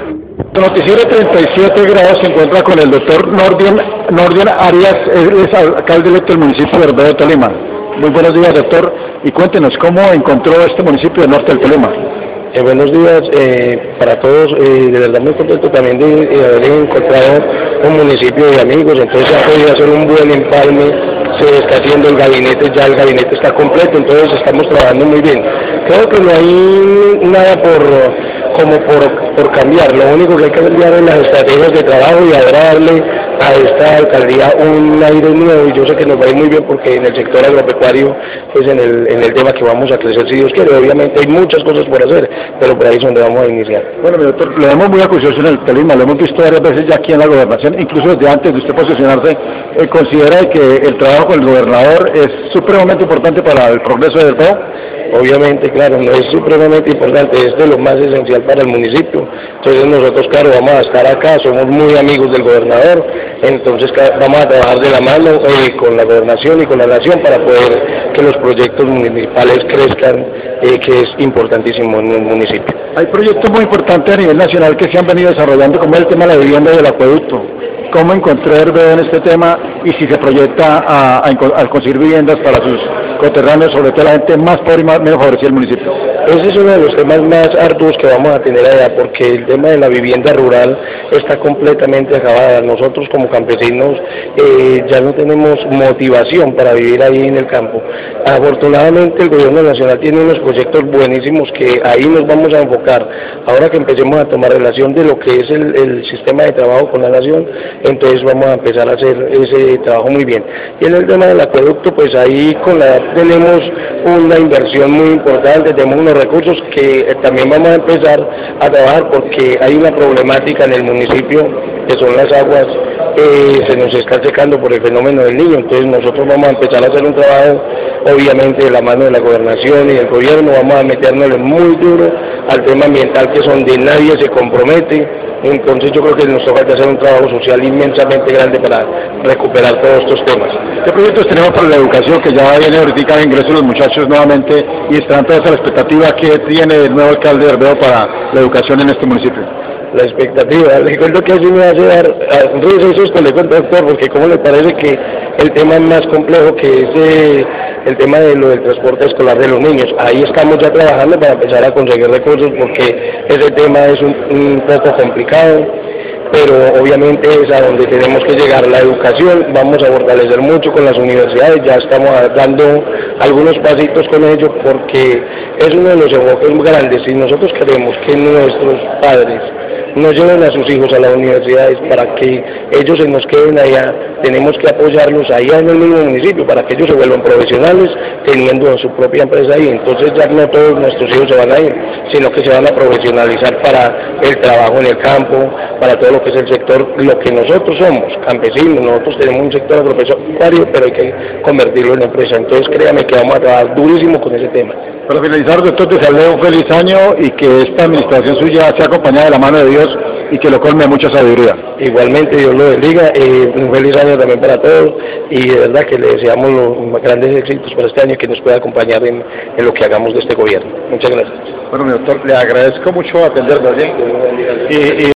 Noticiero 37 grados se encuentra con el doctor Nordion Arias, él es alcalde electo del municipio de Herbeo de Tolima. Muy buenos días, doctor, y cuéntenos cómo encontró este municipio del norte del Tolima. Buenos días para todos, de verdad muy contento también de haber encontrado un municipio de amigos, entonces ha podido hacer un buen empalme, se está haciendo el gabinete, ya el gabinete está completo, entonces estamos trabajando muy bien. Creo que no hay nada por cambiar, lo único que hay que cambiar es las estrategias de trabajo y ahora darle a esta alcaldía un aire nuevo, y yo sé que nos va a ir muy bien porque en el sector agropecuario, pues en el tema que vamos a crecer si Dios quiere, obviamente hay muchas cosas por hacer, pero por ahí es donde vamos a iniciar. Bueno, mi doctor, lo vemos muy acucioso en el Tolima, lo hemos visto varias veces ya aquí en la gobernación, incluso desde antes de usted posicionarse, considera que el trabajo con el gobernador es supremamente importante para el progreso del Herbeo. Obviamente, claro, no es supremamente importante, es de lo más esencial para el municipio. Entonces nosotros, claro, vamos a estar acá, somos muy amigos del gobernador, entonces vamos a trabajar de la mano con la gobernación y con la nación para poder que los proyectos municipales crezcan, que es importantísimo en el municipio. Hay proyectos muy importantes a nivel nacional que se han venido desarrollando, como el tema de la vivienda y del acueducto. ¿Cómo encontró Herbeo en este tema y si se proyecta a conseguir viviendas para sus coterráneos, sobre todo la gente más pobre y menos favorecida del municipio? Ese es uno de los temas más arduos que vamos a tener allá, porque el tema de la vivienda rural está completamente acabada. Nosotros como campesinos ya no tenemos motivación para vivir ahí en el campo. Afortunadamente el gobierno nacional tiene unos proyectos buenísimos que ahí nos vamos a enfocar. Ahora que empecemos a tomar relación de lo que es el sistema de trabajo con la nación, entonces vamos a empezar a hacer ese trabajo muy bien. Y en el tema del acueducto, pues ahí tenemos una inversión muy importante, tenemos unos recursos que también vamos a empezar a trabajar porque hay una problemática en el municipio que son las aguas que se nos está secando por el fenómeno del Niño. Entonces nosotros vamos a empezar a hacer un trabajo, obviamente de la mano de la gobernación y del gobierno, vamos a meternos muy duro al tema ambiental, que es donde nadie se compromete. Entonces yo creo que nos toca hacer un trabajo social inmensamente grande para recuperar todos estos temas. ¿Qué proyectos tenemos para la educación, que ya viene ahorita de ingreso los muchachos nuevamente y están todas a la expectativa que tiene el nuevo alcalde de Herbeo para la educación en este municipio? La expectativa, le cuento que así me va a llevar risa esto, le cuento, doctor, porque como le parece que el tema más complejo que es el tema de lo del transporte escolar de los niños, ahí estamos ya trabajando para empezar a conseguir recursos porque ese tema es un poco complicado, pero obviamente es a donde tenemos que llegar. La educación vamos a fortalecer mucho con las universidades, ya estamos dando algunos pasitos con ello porque es uno de los enfoques muy grandes. Si nosotros queremos que nuestros padres no lleven a sus hijos a las universidades para que ellos se nos queden allá, tenemos que apoyarlos allá en el mismo municipio para que ellos se vuelvan profesionales teniendo su propia empresa ahí. Entonces ya no todos nuestros hijos se van a ir, sino que se van a profesionalizar para el trabajo en el campo, para todo lo que es el sector, lo que nosotros somos, campesinos. Nosotros tenemos un sector agropecuario, pero hay que convertirlo en empresa. Entonces créame que vamos a trabajar durísimo con ese tema. Para finalizar, doctor, te deseo un feliz año y que esta administración suya sea acompañada de la mano de Dios y que lo colme de mucha sabiduría. Igualmente, Dios lo bendiga, un feliz año también para todos y de verdad que le deseamos los grandes éxitos para este año y que nos pueda acompañar en lo que hagamos de este gobierno. Muchas gracias. Bueno, mi doctor, le agradezco mucho atendernos, ¿sí?